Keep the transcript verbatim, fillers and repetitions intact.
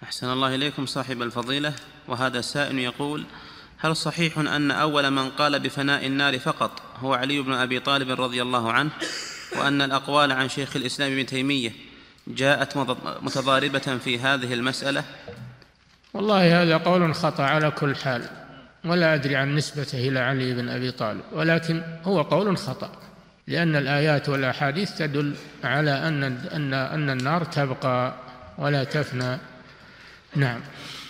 أحسن الله إليكم صاحب الفضيلة. وهذا سائل يقول: هل صحيح أن أول من قال بفناء النار فقط هو علي بن أبي طالب رضي الله عنه، وأن الأقوال عن شيخ الإسلام ابن تيمية جاءت متضاربة في هذه المسألة؟ والله هذا قول خطأ على كل حال، ولا أدري عن نسبته إلى علي بن أبي طالب، ولكن هو قول خطأ، لأن الآيات والأحاديث تدل على أن أن أن النار تبقى ولا تفنى. نعم.